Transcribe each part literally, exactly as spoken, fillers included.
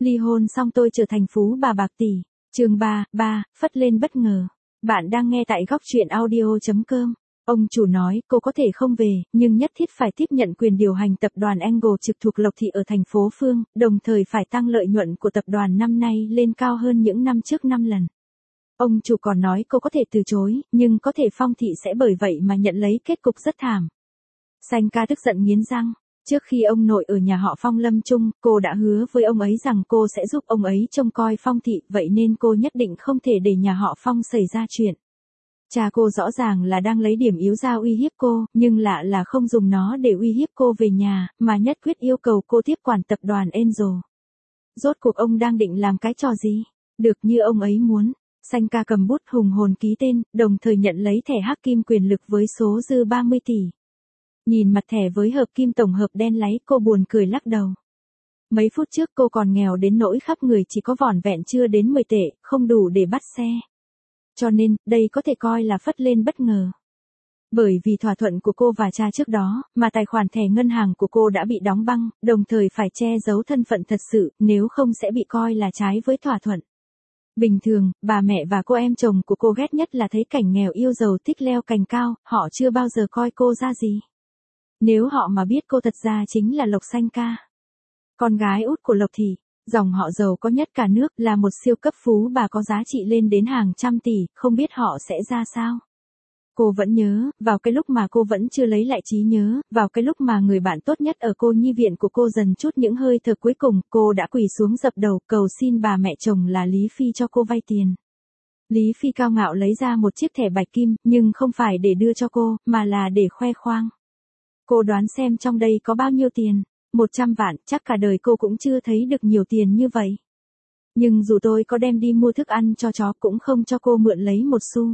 Ly hôn xong tôi trở thành phú bà bạc tỷ. Chương ba, ba, phất lên bất ngờ. Bạn đang nghe tại góc truyện audio chấm com. Ông chủ nói cô có thể không về, nhưng nhất thiết phải tiếp nhận quyền điều hành tập đoàn Angle trực thuộc Lộc Thị ở thành phố Phương, đồng thời phải tăng lợi nhuận của tập đoàn năm nay lên cao hơn những năm trước năm lần. Ông chủ còn nói cô có thể từ chối, nhưng có thể Phong Thị sẽ bởi vậy mà nhận lấy kết cục rất thảm. Sanh ca tức giận nghiến răng. Trước khi ông nội ở nhà họ Phong lâm chung, cô đã hứa với ông ấy rằng cô sẽ giúp ông ấy trông coi Phong Thị, vậy nên cô nhất định không thể để nhà họ Phong xảy ra chuyện. Cha cô rõ ràng là đang lấy điểm yếu ra uy hiếp cô, nhưng lạ là không dùng nó để uy hiếp cô về nhà, mà nhất quyết yêu cầu cô tiếp quản tập đoàn Angel. Rốt cuộc ông đang định làm cái trò gì? Được như ông ấy muốn. Sanh ca cầm bút hùng hồn ký tên, đồng thời nhận lấy thẻ hắc kim quyền lực với số dư ba mươi tỷ. Nhìn mặt thẻ với hợp kim tổng hợp đen láy, cô buồn cười lắc đầu. Mấy phút trước cô còn nghèo đến nỗi khắp người chỉ có vỏn vẹn chưa đến mười tệ, không đủ để bắt xe. Cho nên, đây có thể coi là phất lên bất ngờ. Bởi vì thỏa thuận của cô và cha trước đó, mà tài khoản thẻ ngân hàng của cô đã bị đóng băng, đồng thời phải che giấu thân phận thật sự, nếu không sẽ bị coi là trái với thỏa thuận. Bình thường, bà mẹ và cô em chồng của cô ghét nhất là thấy cảnh nghèo yêu giàu thích leo cành cao, họ chưa bao giờ coi cô ra gì. Nếu họ mà biết cô thật ra chính là Lộc Sanh ca, con gái út của Lộc Thị, dòng họ giàu có nhất cả nước, là một siêu cấp phú bà có giá trị lên đến hàng trăm tỷ, không biết họ sẽ ra sao. Cô vẫn nhớ, vào cái lúc mà cô vẫn chưa lấy lại trí nhớ, vào cái lúc mà người bạn tốt nhất ở cô nhi viện của cô dần chút những hơi thở cuối cùng, cô đã quỳ xuống dập đầu cầu xin bà mẹ chồng là Lý Phi cho cô vay tiền. Lý Phi cao ngạo lấy ra một chiếc thẻ bạch kim, nhưng không phải để đưa cho cô, mà là để khoe khoang. Cô đoán xem trong đây có bao nhiêu tiền? một trăm vạn, chắc cả đời cô cũng chưa thấy được nhiều tiền như vậy. Nhưng dù tôi có đem đi mua thức ăn cho chó cũng không cho cô mượn lấy một xu.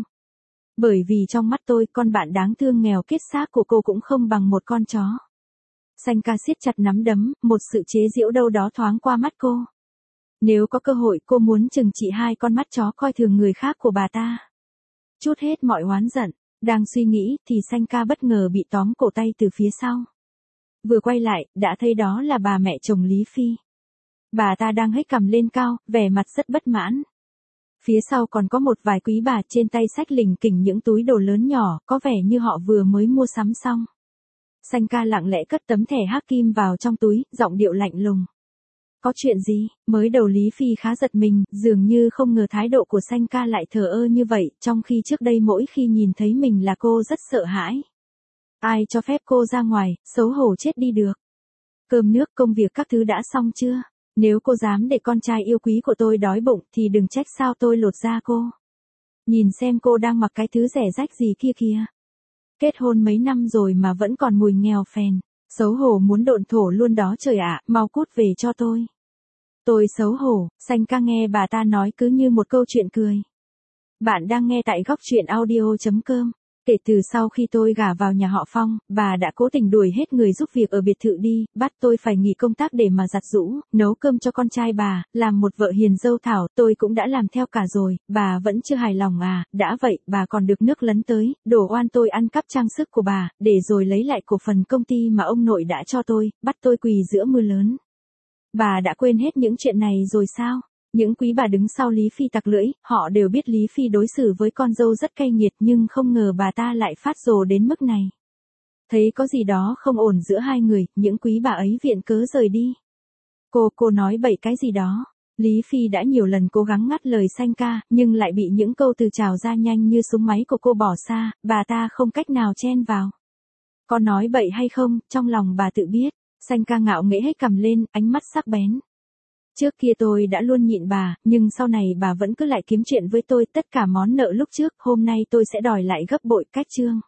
Bởi vì trong mắt tôi, con bạn đáng thương nghèo kiết xác của cô cũng không bằng một con chó. Sanh ca siết chặt nắm đấm, một sự chế giễu đâu đó thoáng qua mắt cô. Nếu có cơ hội cô muốn trừng trị hai con mắt chó coi thường người khác của bà ta. Chút hết mọi oán giận, đang suy nghĩ thì Sanh ca bất ngờ bị tóm cổ tay từ phía sau. Vừa quay lại, đã thấy đó là bà mẹ chồng Lý Phi. Bà ta đang hếch cằm lên cao, vẻ mặt rất bất mãn. Phía sau còn có một vài quý bà trên tay xách lình kỉnh những túi đồ lớn nhỏ, có vẻ như họ vừa mới mua sắm xong. Sanh ca lặng lẽ cất tấm thẻ hắc kim vào trong túi, giọng điệu lạnh lùng. Có chuyện gì? Mới đầu Lý Phi khá giật mình, dường như không ngờ thái độ của Sanh ca lại thờ ơ như vậy, trong khi trước đây mỗi khi nhìn thấy mình là cô rất sợ hãi. Ai cho phép cô ra ngoài, xấu hổ chết đi được. Cơm nước công việc các thứ đã xong chưa? Nếu cô dám để con trai yêu quý của tôi đói bụng thì đừng trách sao tôi lột da cô. Nhìn xem cô đang mặc cái thứ rẻ rách gì kia kìa. Kết hôn mấy năm rồi mà vẫn còn mùi nghèo phèn. Xấu hổ muốn độn thổ luôn đó trời ạ, mau cút về cho tôi. Tôi xấu hổ, Sanh ca nghe bà ta nói cứ như một câu chuyện cười. Bạn đang nghe tại góc truyện audio chấm com. Kể từ sau khi tôi gả vào nhà họ Phong, bà đã cố tình đuổi hết người giúp việc ở biệt thự đi, bắt tôi phải nghỉ công tác để mà giặt giũ, nấu cơm cho con trai bà, làm một vợ hiền dâu thảo, tôi cũng đã làm theo cả rồi, bà vẫn chưa hài lòng à, đã vậy, bà còn được nước lấn tới, đổ oan tôi ăn cắp trang sức của bà, để rồi lấy lại cổ phần công ty mà ông nội đã cho tôi, bắt tôi quỳ giữa mưa lớn. Bà đã quên hết những chuyện này rồi sao? Những quý bà đứng sau Lý Phi tặc lưỡi, họ đều biết Lý Phi đối xử với con dâu rất cay nghiệt nhưng không ngờ bà ta lại phát rồ đến mức này. Thấy có gì đó không ổn giữa hai người, những quý bà ấy viện cớ rời đi. Cô, cô nói bậy cái gì đó. Lý Phi đã nhiều lần cố gắng ngắt lời Sanh ca, nhưng lại bị những câu từ trào ra nhanh như súng máy của cô bỏ xa, bà ta không cách nào chen vào. Có nói bậy hay không, trong lòng bà tự biết. Sanh ca ngạo nghễ hết cầm lên, ánh mắt sắc bén. Trước kia tôi đã luôn nhịn bà, nhưng sau này bà vẫn cứ lại kiếm chuyện với tôi, tất cả món nợ lúc trước, hôm nay tôi sẽ đòi lại gấp bội cách chương.